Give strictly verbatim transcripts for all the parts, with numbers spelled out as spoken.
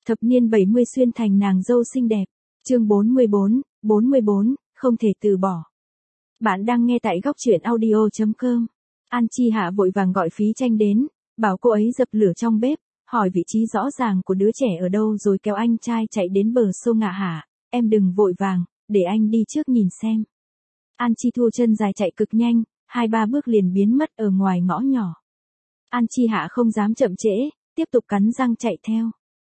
Thập niên bảy mươi xuyên thành nàng dâu xinh đẹp. Chương bốn mươi bốn, bốn mươi bốn, không thể từ bỏ. Bạn đang nghe tại góc truyện audio chấm com. An Chi Hạ vội vàng gọi Phí Tranh đến, bảo cô ấy dập lửa trong bếp, hỏi vị trí rõ ràng của đứa trẻ ở đâu rồi kéo anh trai chạy đến bờ sông Ngạ Hạ. Em đừng vội vàng, để anh đi trước nhìn xem. An Chi Thu chân dài chạy cực nhanh, hai ba bước liền biến mất ở ngoài ngõ nhỏ. An Chi Hạ không dám chậm trễ, tiếp tục cắn răng chạy theo.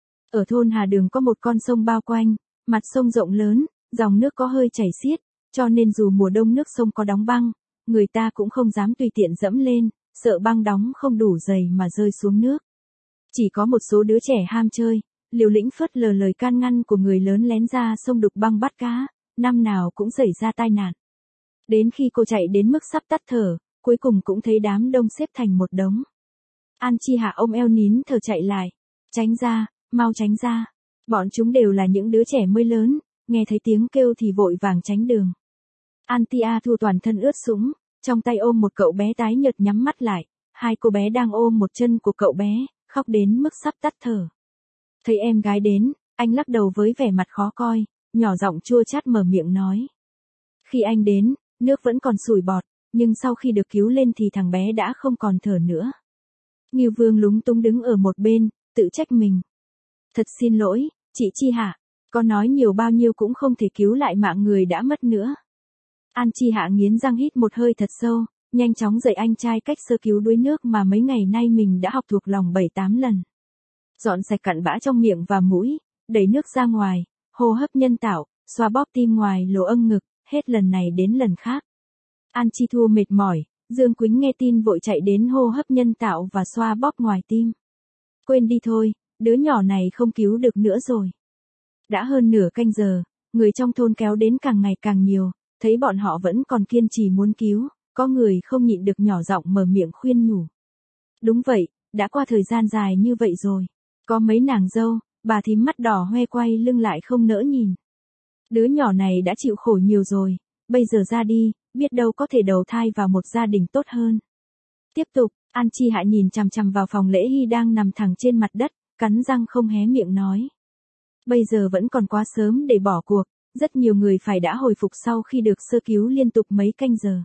Ở thôn Hà Đường có một con sông bao quanh, mặt sông rộng lớn, dòng nước có hơi chảy xiết, cho nên dù mùa đông nước sông có đóng băng, người ta cũng không dám tùy tiện dẫm lên, sợ băng đóng không đủ dày mà rơi xuống nước. Chỉ có một số đứa trẻ ham chơi, liều lĩnh phớt lờ lời can ngăn của người lớn lén ra sông đục băng bắt cá, năm nào cũng xảy ra tai nạn. Đến khi cô chạy đến mức sắp tắt thở, cuối cùng cũng thấy đám đông xếp thành một đống. An Chi Hạ ôm eo nín thở chạy lại. Tránh ra, mau tránh ra. Bọn chúng đều là những đứa trẻ mới lớn, nghe thấy tiếng kêu thì vội vàng tránh đường. An Tia Thu toàn thân ướt sũng, trong tay ôm một cậu bé tái nhợt nhắm mắt lại, hai cô bé đang ôm một chân của cậu bé, khóc đến mức sắp tắt thở. Thấy em gái đến, anh lắc đầu với vẻ mặt khó coi, nhỏ giọng chua chát mở miệng nói. Khi anh đến, nước vẫn còn sủi bọt, nhưng sau khi được cứu lên thì thằng bé đã không còn thở nữa. Ngưu Vương lúng túng đứng ở một bên, tự trách mình. Thật xin lỗi, chị Chi Hạ, có nói nhiều bao nhiêu cũng không thể cứu lại mạng người đã mất nữa. An Chi Hạ nghiến răng hít một hơi thật sâu, nhanh chóng dạy anh trai cách sơ cứu đuối nước mà mấy ngày nay mình đã học thuộc lòng bảy tám lần. Dọn sạch cặn bã trong miệng và mũi, đẩy nước ra ngoài, hô hấp nhân tạo, xoa bóp tim ngoài lỗ âng ngực, hết lần này đến lần khác. An Chi Thu mệt mỏi, Dương Quýnh nghe tin vội chạy đến hô hấp nhân tạo và xoa bóp ngoài tim. Quên đi thôi, đứa nhỏ này không cứu được nữa rồi. Đã hơn nửa canh giờ, người trong thôn kéo đến càng ngày càng nhiều, thấy bọn họ vẫn còn kiên trì muốn cứu, có người không nhịn được nhỏ giọng mở miệng khuyên nhủ. Đúng vậy, đã qua thời gian dài như vậy rồi. Có mấy nàng dâu, bà thím mắt đỏ hoe quay lưng lại không nỡ nhìn. Đứa nhỏ này đã chịu khổ nhiều rồi, bây giờ ra đi, biết đâu có thể đầu thai vào một gia đình tốt hơn. Tiếp tục, An Chi Hạ nhìn chằm chằm vào phòng Lễ Hy đang nằm thẳng trên mặt đất, cắn răng không hé miệng nói. Bây giờ vẫn còn quá sớm để bỏ cuộc, rất nhiều người phải đã hồi phục sau khi được sơ cứu liên tục mấy canh giờ.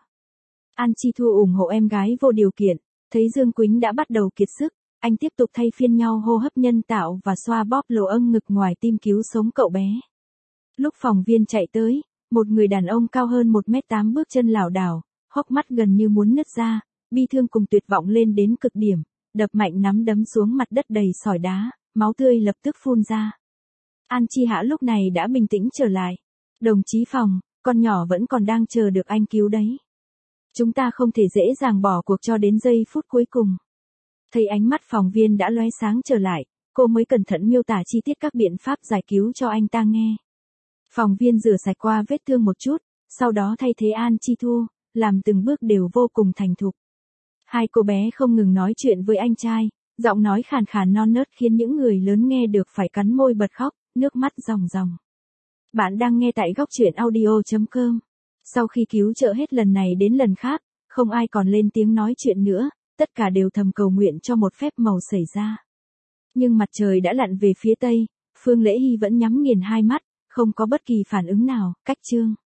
An Chi Thu ủng hộ em gái vô điều kiện, thấy Dương Quýnh đã bắt đầu kiệt sức, anh tiếp tục thay phiên nhau hô hấp nhân tạo và xoa bóp lỗ âng ngực ngoài tim cứu sống cậu bé. Lúc phòng viên chạy tới, một người đàn ông cao hơn một mét tám bước chân lảo đảo, hốc mắt gần như muốn nứt ra, bi thương cùng tuyệt vọng lên đến cực điểm, đập mạnh nắm đấm xuống mặt đất đầy sỏi đá, máu tươi lập tức phun ra. An Chi Hạ lúc này đã bình tĩnh trở lại. Đồng chí Phòng, con nhỏ vẫn còn đang chờ được anh cứu đấy. Chúng ta không thể dễ dàng bỏ cuộc cho đến giây phút cuối cùng. Thấy ánh mắt phóng viên đã lóe sáng trở lại, cô mới cẩn thận miêu tả chi tiết các biện pháp giải cứu cho anh ta nghe. Phóng viên rửa sạch qua vết thương một chút, sau đó thay thế An Chi Thu, làm từng bước đều vô cùng thành thục. Hai cô bé không ngừng nói chuyện với anh trai, giọng nói khàn khàn non nớt khiến những người lớn nghe được phải cắn môi bật khóc, nước mắt ròng ròng. Bạn đang nghe tại góc truyện audio chấm com. Sau khi cứu trợ hết lần này đến lần khác, không ai còn lên tiếng nói chuyện nữa, tất cả đều thầm cầu nguyện cho một phép màu xảy ra. Nhưng mặt trời đã lặn về phía tây, Phương Lễ Hy vẫn nhắm nghiền hai mắt, không có bất kỳ phản ứng nào, cách chương.